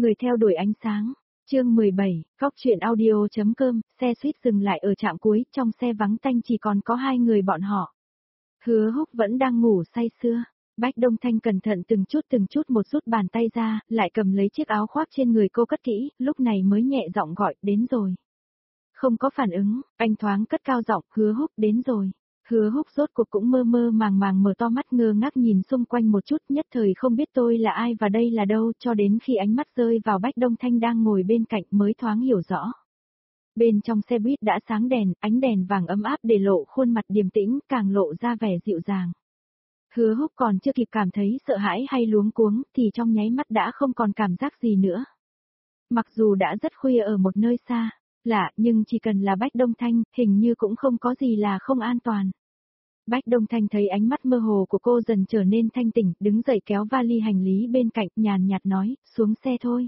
Người theo đuổi ánh sáng. Chương 17, Góc truyện audio.com, xe suýt dừng lại ở trạm cuối, trong xe vắng tanh chỉ còn có hai người bọn họ. Hứa Húc vẫn đang ngủ say sưa. Bách Đông Thanh cẩn thận từng chút một rút bàn tay ra, lại cầm lấy chiếc áo khoác trên người cô cất kỹ, lúc này mới nhẹ giọng gọi, đến rồi. Không có phản ứng, anh thoáng cất cao giọng, Hứa Húc đến rồi. Hứa Húc rốt cuộc cũng mơ mơ màng mở to mắt ngơ ngác nhìn xung quanh một chút, nhất thời không biết tôi là ai và đây là đâu, cho đến khi ánh mắt rơi vào Bách Đông Thanh đang ngồi bên cạnh mới thoáng hiểu rõ. Bên trong xe buýt đã sáng đèn, ánh đèn vàng ấm áp để lộ khuôn mặt điềm tĩnh, càng lộ ra vẻ dịu dàng. Hứa Húc còn chưa kịp cảm thấy sợ hãi hay luống cuống, thì trong nháy mắt đã không còn cảm giác gì nữa. Mặc dù đã rất khuya ở một nơi xa, lạ, nhưng chỉ cần là Bách Đông Thanh, hình như cũng không có gì là không an toàn. Bách Đông Thanh thấy ánh mắt mơ hồ của cô dần trở nên thanh tỉnh, đứng dậy kéo vali hành lý bên cạnh, nhàn nhạt nói, xuống xe thôi.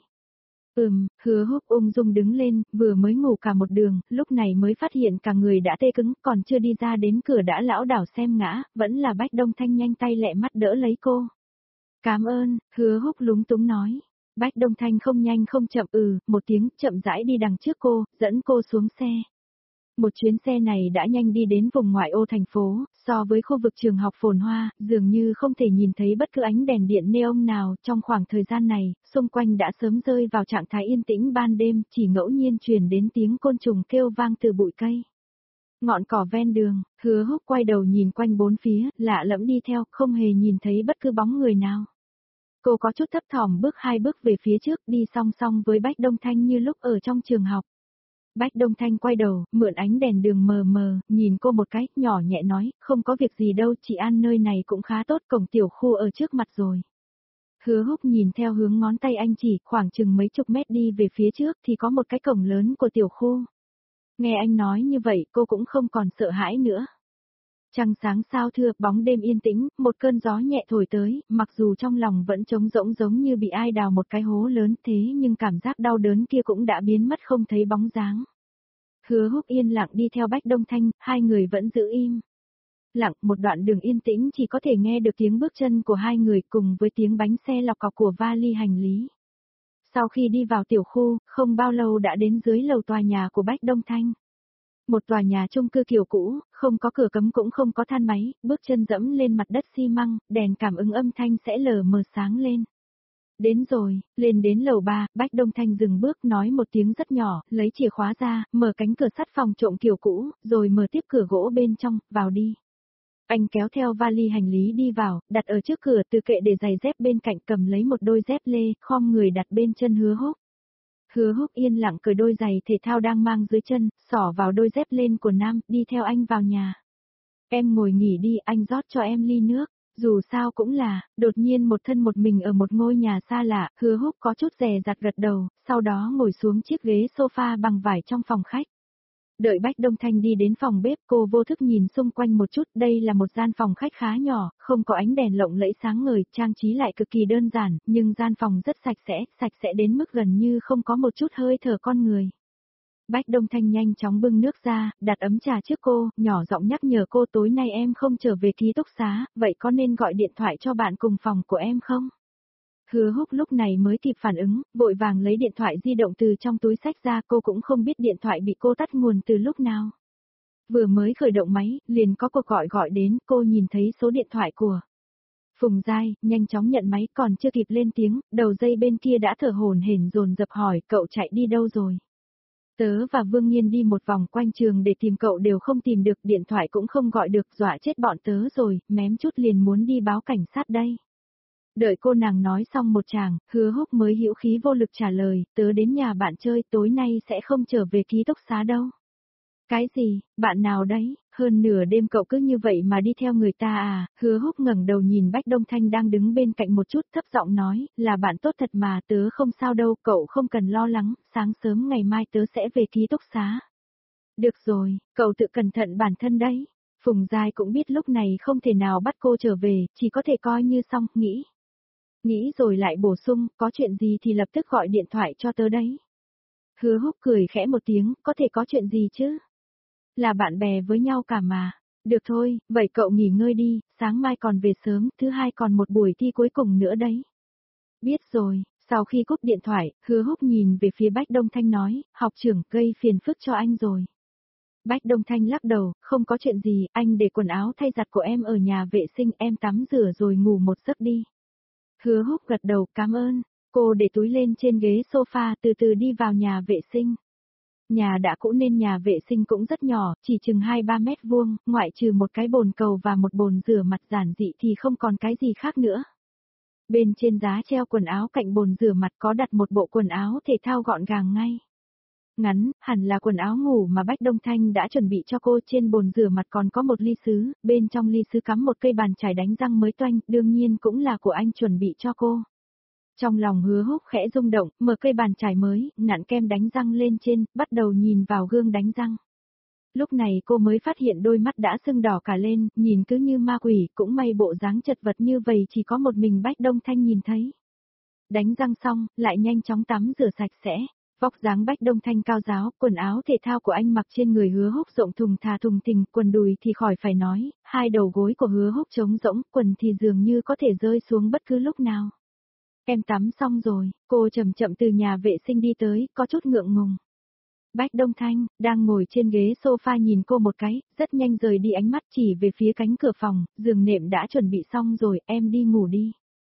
Hứa Húc ung dung đứng lên, vừa mới ngủ cả một đường, lúc này mới phát hiện cả người đã tê cứng, còn chưa đi ra đến cửa đã lảo đảo xem ngã, vẫn là Bách Đông Thanh nhanh tay lẹ mắt đỡ lấy cô. Cảm ơn, Hứa Húc lúng túng nói. Bách Đông Thanh không nhanh không chậm một tiếng, chậm rãi đi đằng trước cô, dẫn cô xuống xe. Một chuyến xe này đã nhanh đi đến vùng ngoại ô thành phố, so với khu vực trường học phồn hoa, dường như không thể nhìn thấy bất cứ ánh đèn điện neon nào. Trong khoảng thời gian này, xung quanh đã sớm rơi vào trạng thái yên tĩnh ban đêm, chỉ ngẫu nhiên truyền đến tiếng côn trùng kêu vang từ bụi cây. Ngọn cỏ ven đường, Hứa Húc quay đầu nhìn quanh bốn phía, lạ lẫm đi theo, không hề nhìn thấy bất cứ bóng người nào. Cô có chút thấp thỏm bước hai bước về phía trước, đi song song với Bách Đông Thanh như lúc ở trong trường học. Bách Đông Thanh quay đầu, mượn ánh đèn đường mờ mờ, nhìn cô một cái, nhỏ nhẹ nói, không có việc gì đâu, chị An nơi này cũng khá tốt, cổng tiểu khu ở trước mặt rồi. Hứa Húc nhìn theo hướng ngón tay anh chỉ, khoảng chừng mấy chục mét đi về phía trước thì có một cái cổng lớn của tiểu khu. Nghe anh nói như vậy, cô cũng không còn sợ hãi nữa. Trăng sáng sao thưa, bóng đêm yên tĩnh, một cơn gió nhẹ thổi tới, mặc dù trong lòng vẫn trống rỗng giống như bị ai đào một cái hố lớn thế nhưng cảm giác đau đớn kia cũng đã biến mất không thấy bóng dáng. Hứa Húc yên lặng đi theo Bách Đông Thanh, hai người vẫn giữ im. Lặng, một đoạn đường yên tĩnh chỉ có thể nghe được tiếng bước chân của hai người cùng với tiếng bánh xe lọc cọc của vali hành lý. Sau khi đi vào tiểu khu, không bao lâu đã đến dưới lầu tòa nhà của Bách Đông Thanh. Một tòa nhà chung cư kiểu cũ, không có cửa cấm cũng không có thang máy, bước chân dẫm lên mặt đất xi măng, đèn cảm ứng âm thanh sẽ lờ mờ sáng lên. Đến rồi, lên đến lầu 3, Bách Đông Thanh dừng bước nói một tiếng rất nhỏ, lấy chìa khóa ra, mở cánh cửa sắt phòng trộm kiểu cũ, rồi mở tiếp cửa gỗ bên trong, vào đi. Anh kéo theo vali hành lý đi vào, đặt ở trước cửa từ kệ để giày dép bên cạnh cầm lấy một đôi dép lê, khom người đặt bên chân Hứa Húc. Hứa Húc yên lặng cởi đôi giày thể thao đang mang dưới chân, xỏ vào đôi dép lên của nam, đi theo anh vào nhà. Em ngồi nghỉ đi, anh rót cho em ly nước. Dù sao cũng là, đột nhiên một thân một mình ở một ngôi nhà xa lạ, Hứa Húc có chút dè dặt gật đầu, sau đó ngồi xuống chiếc ghế sofa bằng vải trong phòng khách. Đợi Bách Đông Thanh đi đến phòng bếp, cô vô thức nhìn xung quanh một chút, đây là một gian phòng khách khá nhỏ, không có ánh đèn lộng lẫy sáng ngời, trang trí lại cực kỳ đơn giản, nhưng gian phòng rất sạch sẽ đến mức gần như không có một chút hơi thở con người. Bách Đông Thanh nhanh chóng bưng nước ra, đặt ấm trà trước cô, nhỏ giọng nhắc nhở cô tối nay em không trở về ký túc xá, vậy có nên gọi điện thoại cho bạn cùng phòng của em không? Hứa Húc lúc này mới kịp phản ứng, vội vàng lấy điện thoại di động từ trong túi xách ra, cô cũng không biết điện thoại bị cô tắt nguồn từ lúc nào. Vừa mới khởi động máy, liền có cuộc gọi đến, cô nhìn thấy số điện thoại của Phùng Giai, nhanh chóng nhận máy, còn chưa kịp lên tiếng, đầu dây bên kia đã thở hổn hển dồn dập hỏi, cậu chạy đi đâu rồi? Tớ và Vương Nhiên đi một vòng quanh trường để tìm cậu đều không tìm được, điện thoại cũng không gọi được, dọa chết bọn tớ rồi, mém chút liền muốn đi báo cảnh sát đây. Đợi cô nàng nói xong một tràng, Hứa Húc mới hữu khí vô lực trả lời, tớ đến nhà bạn chơi, tối nay sẽ không trở về ký túc xá đâu. Cái gì, bạn nào đấy, hơn nửa đêm cậu cứ như vậy mà đi theo người ta à? Hứa Húc ngẩng đầu nhìn Bách Đông Thanh đang đứng bên cạnh một chút, thấp giọng nói, là bạn tốt thật mà, tớ không sao đâu, cậu không cần lo lắng, sáng sớm ngày mai tớ sẽ về ký túc xá. Được rồi, cậu tự cẩn thận bản thân đấy. Phùng Giai cũng biết lúc này không thể nào bắt cô trở về, chỉ có thể coi như xong, nghĩ rồi lại bổ sung, có chuyện gì thì lập tức gọi điện thoại cho tớ đấy. Hứa Húc cười khẽ một tiếng, có thể có chuyện gì chứ? Là bạn bè với nhau cả mà. Được thôi, vậy cậu nghỉ ngơi đi, sáng mai còn về sớm, thứ hai còn một buổi thi cuối cùng nữa đấy. Biết rồi, Sau khi cúp điện thoại, Hứa Húc nhìn về phía Bách Đông Thanh nói, học trưởng gây phiền phức cho anh rồi. Bách Đông Thanh lắc đầu, không có chuyện gì, anh để quần áo thay giặt của em ở nhà vệ sinh, em tắm rửa rồi ngủ một giấc đi. Hứa Húc gật đầu, cảm ơn. Cô để túi lên trên ghế sofa từ từ đi vào nhà vệ sinh. Nhà đã cũ nên nhà vệ sinh cũng rất nhỏ, chỉ chừng 2-3 mét vuông, ngoại trừ một cái bồn cầu và một bồn rửa mặt giản dị thì không còn cái gì khác nữa. Bên trên giá treo quần áo cạnh bồn rửa mặt có đặt một bộ quần áo thể thao gọn gàng ngay. Ngắn, hẳn là quần áo ngủ mà Bách Đông Thanh đã chuẩn bị cho cô. Trên bồn rửa mặt còn có một ly sứ, bên trong ly sứ cắm một cây bàn chải đánh răng mới toanh, đương nhiên cũng là của anh chuẩn bị cho cô. Trong lòng Hứa Húc khẽ rung động, mở cây bàn chải mới, nặn kem đánh răng lên trên, bắt đầu nhìn vào gương đánh răng. Lúc này cô mới phát hiện đôi mắt đã sưng đỏ cả lên, nhìn cứ như ma quỷ, cũng may bộ dáng chật vật như vậy chỉ có một mình Bách Đông Thanh nhìn thấy. Đánh răng xong, lại nhanh chóng tắm rửa sạch sẽ. Vóc dáng Bách Đông Thanh cao ráo, quần áo thể thao của anh mặc trên người Hứa Húc rộng thùng thà thùng thình, quần đùi thì khỏi phải nói, hai đầu gối của Hứa Húc trống rỗng, quần thì dường như có thể rơi xuống bất cứ lúc nào. Em tắm xong rồi, cô chậm chậm từ nhà vệ sinh đi tới, có chút ngượng ngùng. Bách Đông Thanh, đang ngồi trên ghế sofa nhìn cô một cái, rất nhanh rời đi ánh mắt chỉ về phía cánh cửa phòng, giường nệm đã chuẩn bị xong rồi, em đi ngủ đi.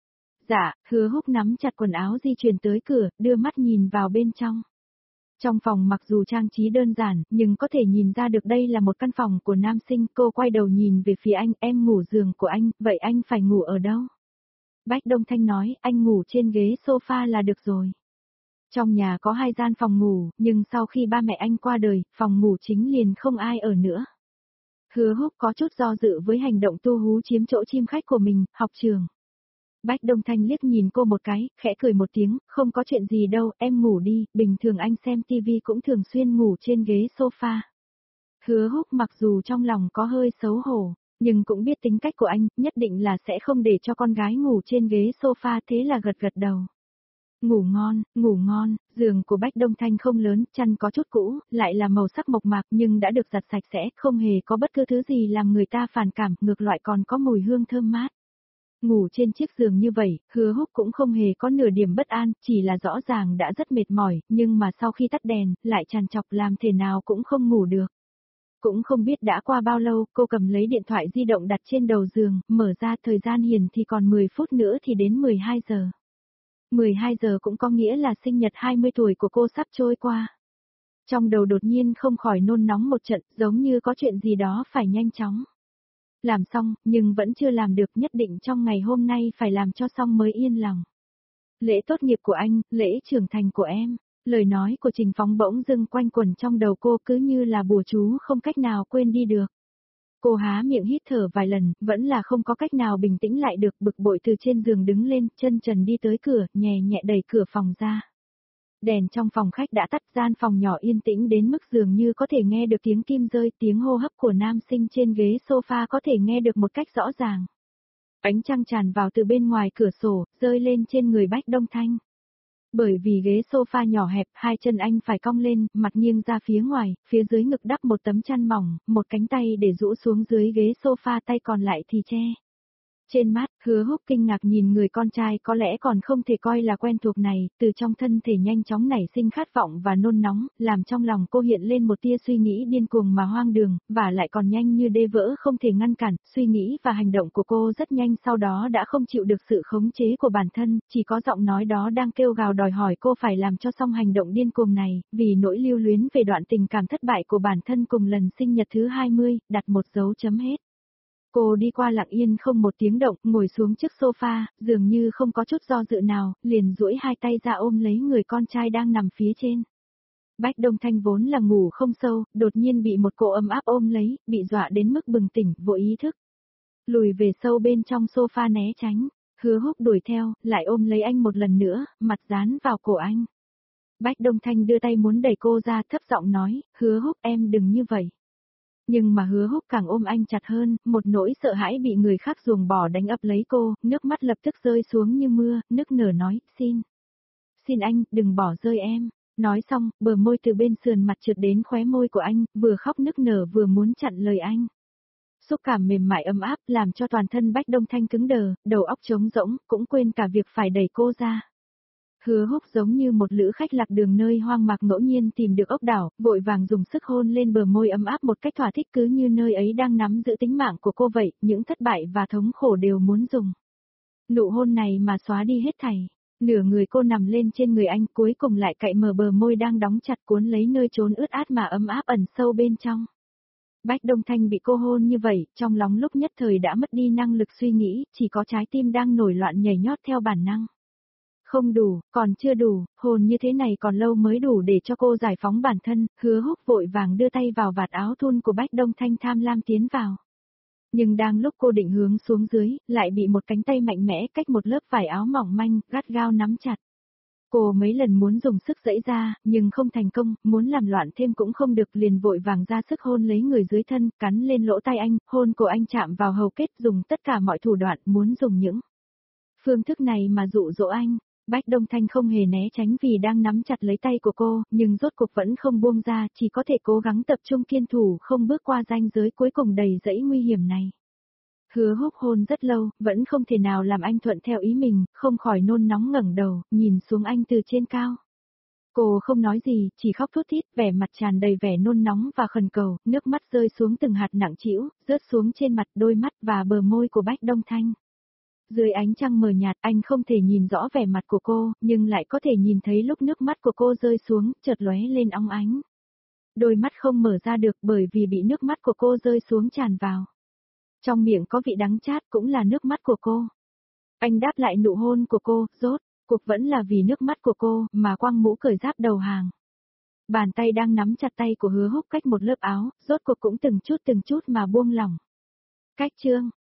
Dạ, Hứa Húc nắm chặt quần áo di chuyển tới cửa, đưa mắt nhìn vào bên trong. Trong phòng mặc dù trang trí đơn giản, nhưng có thể nhìn ra được đây là một căn phòng của nam sinh. Cô quay đầu nhìn về phía anh, em ngủ giường của anh, vậy anh phải ngủ ở đâu? Bách Đông Thanh nói, anh ngủ trên ghế sofa là được rồi. Trong nhà có 2 gian phòng ngủ, nhưng sau khi ba mẹ anh qua đời, phòng ngủ chính liền không ai ở nữa. Hứa Húc có chút do dự với hành động tu hú chiếm chỗ chim khách của mình, học trường. Bách Đông Thanh liếc nhìn cô một cái, khẽ cười một tiếng, không có chuyện gì đâu, em ngủ đi, bình thường anh xem tivi cũng thường xuyên ngủ trên ghế sofa. Hứa Húc mặc dù trong lòng có hơi xấu hổ, nhưng cũng biết tính cách của anh, nhất định là sẽ không để cho con gái ngủ trên ghế sofa, thế là gật gật đầu. Ngủ ngon, giường của Bách Đông Thanh không lớn, chăn có chút cũ, lại là màu sắc mộc mạc nhưng đã được giặt sạch sẽ, không hề có bất cứ thứ gì làm người ta phản cảm, ngược lại còn có mùi hương thơm mát. Ngủ trên chiếc giường như vậy, Hứa Húc cũng không hề có nửa điểm bất an, chỉ là rõ ràng đã rất mệt mỏi, nhưng mà sau khi tắt đèn, lại trằn trọc làm thế nào cũng không ngủ được. Cũng không biết đã qua bao lâu, cô cầm lấy điện thoại di động đặt trên đầu giường, mở ra thời gian hiển thì còn 10 phút nữa thì đến 12 giờ. 12 giờ cũng có nghĩa là sinh nhật 20 tuổi của cô sắp trôi qua. Trong đầu đột nhiên không khỏi nôn nóng một trận, giống như có chuyện gì đó phải nhanh chóng làm xong, nhưng vẫn chưa làm được, nhất định trong ngày hôm nay phải làm cho xong mới yên lòng. Lễ tốt nghiệp của anh, lễ trưởng thành của em, lời nói của Trình Phóng bỗng dưng quanh quẩn trong đầu cô cứ như là bùa chú không cách nào quên đi được. Cô há miệng hít thở vài lần, vẫn là không có cách nào bình tĩnh lại được, bực bội từ trên giường đứng lên, chân trần đi tới cửa, nhẹ nhẹ đẩy cửa phòng ra. Đèn trong phòng khách đã tắt, gian phòng nhỏ yên tĩnh đến mức dường như có thể nghe được tiếng kim rơi, tiếng hô hấp của nam sinh trên ghế sofa có thể nghe được một cách rõ ràng. Ánh trăng tràn vào từ bên ngoài cửa sổ, rơi lên trên người Bách Đông Thanh. Bởi vì ghế sofa nhỏ hẹp, hai chân anh phải cong lên, mặt nghiêng ra phía ngoài, phía dưới ngực đắp một tấm chăn mỏng, một cánh tay để rũ xuống dưới ghế sofa, tay còn lại thì che. Trên mắt, Hứa Húc kinh ngạc nhìn người con trai có lẽ còn không thể coi là quen thuộc này, từ trong thân thể nhanh chóng nảy sinh khát vọng và nôn nóng, làm trong lòng cô hiện lên một tia suy nghĩ điên cuồng mà hoang đường, và lại còn nhanh như đê vỡ không thể ngăn cản, suy nghĩ và hành động của cô rất nhanh sau đó đã không chịu được sự khống chế của bản thân, chỉ có giọng nói đó đang kêu gào đòi hỏi cô phải làm cho xong hành động điên cuồng này, vì nỗi lưu luyến về đoạn tình cảm thất bại của bản thân cùng lần sinh nhật thứ 20, đặt một dấu chấm hết. Cô đi qua lặng yên không một tiếng động, ngồi xuống trước sofa, dường như không có chút do dự nào, liền duỗi hai tay ra ôm lấy người con trai đang nằm phía trên. Bách Đông Thanh vốn là ngủ không sâu, đột nhiên bị một cỗ ấm áp ôm lấy, bị dọa đến mức bừng tỉnh, vô ý thức. Lùi về sâu bên trong sofa né tránh, Hứa Húc đuổi theo, lại ôm lấy anh một lần nữa, mặt dán vào cổ anh. Bách Đông Thanh đưa tay muốn đẩy cô ra, thấp giọng nói, Hứa Húc em đừng như vậy. Nhưng mà Hứa Húc càng ôm anh chặt hơn, một nỗi sợ hãi bị người khác ruồng bỏ đánh ập lấy cô, nước mắt lập tức rơi xuống như mưa, nức nở nói, xin anh, đừng bỏ rơi em. Nói xong, bờ môi từ bên sườn mặt trượt đến khóe môi của anh, vừa khóc nức nở vừa muốn chặn lời anh. Xúc cảm mềm mại ấm áp làm cho toàn thân Bách Đông Thanh cứng đờ, đầu óc trống rỗng, cũng quên cả việc phải đẩy cô ra. Hứa Húc giống như một lữ khách lạc đường nơi hoang mạc ngẫu nhiên tìm được ốc đảo, vội vàng dùng sức hôn lên bờ môi ấm áp một cách thỏa thích cứ như nơi ấy đang nắm giữ tính mạng của cô vậy, những thất bại và thống khổ đều muốn dùng nụ hôn này mà xóa đi hết thảy. Nửa người cô nằm lên trên người anh cuối cùng lại cạy mở bờ môi đang đóng chặt cuốn lấy nơi trốn ướt át mà ấm áp ẩn sâu bên trong. Bách Đông Thanh bị cô hôn như vậy, trong lòng lúc nhất thời đã mất đi năng lực suy nghĩ, chỉ có trái tim đang nổi loạn nhảy nhót theo bản năng. Không đủ, còn chưa đủ, hôn như thế này còn lâu mới đủ để cho cô giải phóng bản thân, Hứa Húc vội vàng đưa tay vào vạt áo thun của Bách Đông Thanh tham lam tiến vào. Nhưng đang lúc cô định hướng xuống dưới, lại bị một cánh tay mạnh mẽ cách một lớp vải áo mỏng manh, gắt gao nắm chặt. Cô mấy lần muốn dùng sức giãy ra, nhưng không thành công, muốn làm loạn thêm cũng không được liền vội vàng ra sức hôn lấy người dưới thân, cắn lên lỗ tai anh, hôn của anh chạm vào hầu kết dùng tất cả mọi thủ đoạn muốn dùng những phương thức này mà dụ dỗ anh. Bách Đông Thanh không hề né tránh vì đang nắm chặt lấy tay của cô, nhưng rốt cuộc vẫn không buông ra, chỉ có thể cố gắng tập trung kiên thủ không bước qua ranh giới cuối cùng đầy rẫy nguy hiểm này. Hứa Húc hôn rất lâu, vẫn không thể nào làm anh thuận theo ý mình, không khỏi nôn nóng ngẩng đầu, nhìn xuống anh từ trên cao. Cô không nói gì, chỉ khóc thút thít, vẻ mặt tràn đầy vẻ nôn nóng và khẩn cầu, nước mắt rơi xuống từng hạt nặng trĩu, rớt xuống trên mặt, đôi mắt và bờ môi của Bách Đông Thanh. Dưới ánh trăng mờ nhạt, anh không thể nhìn rõ vẻ mặt của cô, nhưng lại có thể nhìn thấy lúc nước mắt của cô rơi xuống, chợt lóe lên óng ánh. Đôi mắt không mở ra được bởi vì bị nước mắt của cô rơi xuống tràn vào. Trong miệng có vị đắng chát cũng là nước mắt của cô. Anh đáp lại nụ hôn của cô, rốt cuộc vẫn là vì nước mắt của cô mà quăng mũ cởi giáp đầu hàng. Bàn tay đang nắm chặt tay của Hứa Húc cách một lớp áo, rốt cuộc cũng từng chút mà buông lỏng. Cách chương